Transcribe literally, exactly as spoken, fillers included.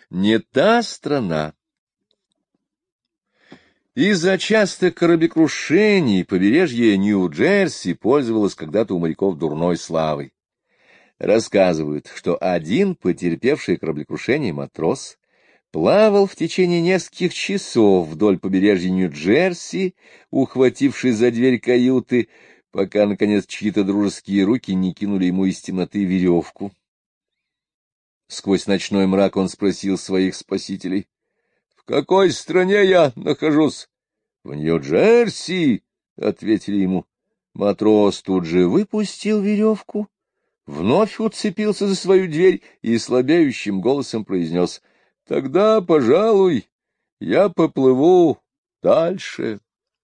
Не та страна. Из-за частых кораблекрушений побережье Нью-Джерси пользовалось когда-то у моряков дурной славой. Рассказывают, что один потерпевший кораблекрушение матрос плавал в течение нескольких часов вдоль побережья Нью-Джерси, ухватившись за дверь каюты, пока, наконец, чьи-то дружеские руки не кинули ему из темноты веревку. Сквозь ночной мрак он спросил своих спасителей: — В какой стране я нахожусь? — В Нью-Джерси, — ответили ему. Матрос тут же выпустил веревку, вновь уцепился за свою дверь и слабеющим голосом произнес: — Тогда, пожалуй, я поплыву дальше.